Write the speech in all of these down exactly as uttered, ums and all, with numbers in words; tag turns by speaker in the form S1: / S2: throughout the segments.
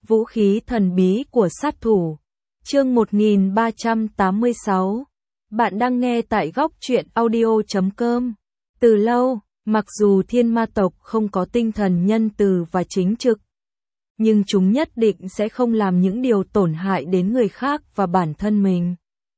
S1: Vũ khí thần bí của sát thủ. Chương một nghìn ba trăm tám mươi sáu. Bạn đang nghe tại góc truyện audio chấm com. Từ lâu, mặc dù thiên ma tộc không có tinh thần nhân từ và chính trực, nhưng chúng nhất định sẽ không làm những điều tổn hại đến người khác và bản thân mình.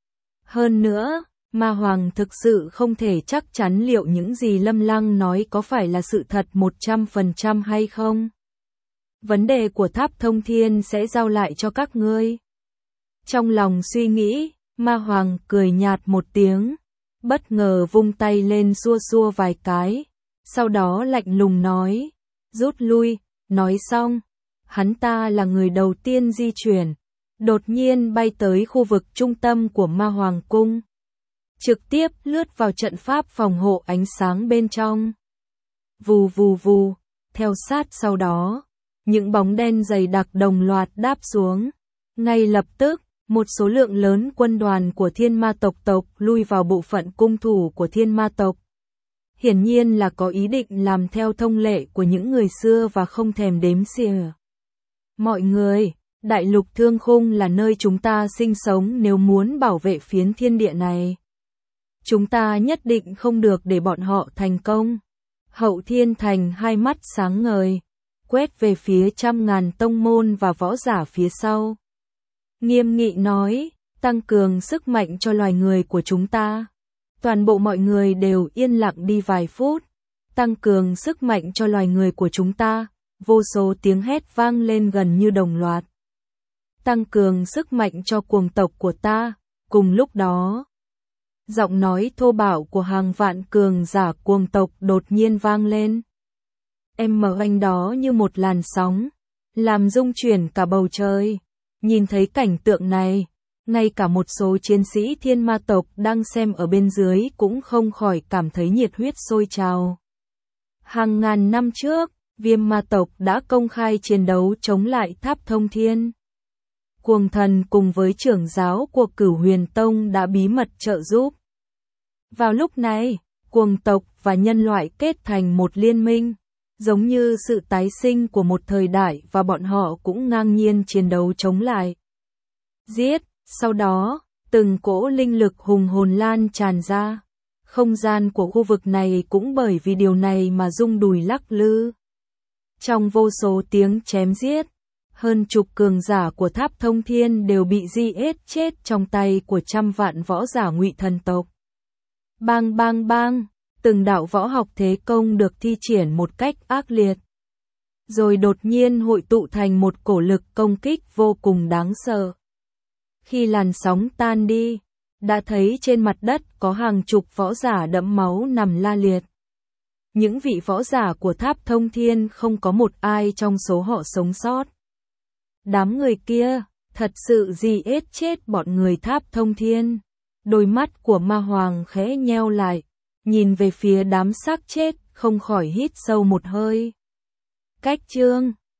S1: Hơn nữa, Ma Hoàng thực sự không thể chắc chắn liệu những gì Lâm Lăng nói có phải là sự thật một trăm phần trăm hay không. Vấn đề của Tháp Thông Thiên sẽ giao lại cho các ngươi. Trong lòng suy nghĩ, Ma Hoàng cười nhạt một tiếng, bất ngờ vung tay lên xua xua vài cái, sau đó lạnh lùng nói, rút lui. Nói xong, hắn ta là người đầu tiên di chuyển, đột nhiên bay tới khu vực trung tâm của Ma Hoàng Cung, trực tiếp lướt vào trận pháp phòng hộ ánh sáng bên trong. Vù vù vù, theo sát sau đó, những bóng đen dày đặc đồng loạt đáp xuống. Ngay lập tức, một số lượng lớn quân đoàn của thiên ma tộc tộc lui vào bộ phận cung thủ của thiên ma tộc. Hiển nhiên là có ý định làm theo thông lệ của những người xưa và không thèm đếm xỉa. Mọi người, đại lục Thương Khung là nơi chúng ta sinh sống, nếu muốn bảo vệ phiến thiên địa này, chúng ta nhất định không được để bọn họ thành công. Hậu Thiên Thành hai mắt sáng ngời, quét về phía trăm ngàn tông môn và võ giả phía sau. Nghiêm nghị nói, tăng cường sức mạnh cho loài người của chúng ta. Toàn bộ mọi người đều yên lặng đi vài phút. Tăng cường sức mạnh cho loài người của chúng ta. Vô số tiếng hét vang lên gần như đồng loạt. Tăng cường sức mạnh cho cuồng tộc của ta. Cùng lúc đó, giọng nói thô bạo của hàng vạn cường giả cuồng tộc đột nhiên vang lên. Em mở anh đó như một làn sóng, làm rung chuyển cả bầu trời. Nhìn thấy cảnh tượng này, ngay cả một số chiến sĩ thiên ma tộc đang xem ở bên dưới cũng không khỏi cảm thấy nhiệt huyết sôi trào. Hàng ngàn năm trước, Viêm ma tộc đã công khai chiến đấu chống lại Tháp Thông Thiên. Cuồng thần cùng với trưởng giáo của Cửu Huyền Tông đã bí mật trợ giúp. Vào lúc này, cuồng tộc và nhân loại kết thành một liên minh, giống như sự tái sinh của một thời đại, và bọn họ cũng ngang nhiên chiến đấu chống lại. Giết, sau đó, từng cỗ linh lực hùng hồn lan tràn ra. Không gian của khu vực này cũng bởi vì điều này mà rung đùi lắc lư. Trong vô số tiếng chém giết, hơn chục cường giả của Tháp Thông Thiên đều bị giết chết trong tay của trăm vạn võ giả Ngụy Thần tộc. Bang bang bang, từng đạo võ học thế công được thi triển một cách ác liệt, rồi đột nhiên hội tụ thành một cổ lực công kích vô cùng đáng sợ. Khi làn sóng tan đi, đã thấy trên mặt đất có hàng chục võ giả đẫm máu nằm la liệt. Những vị võ giả của Tháp Thông Thiên không có một ai trong số họ sống sót. Đám người kia, thật sự giết chết bọn người Tháp Thông Thiên. Đôi mắt của Ma Hoàng khẽ nheo lại, nhìn về phía đám xác chết, không khỏi hít sâu một hơi. Cách chương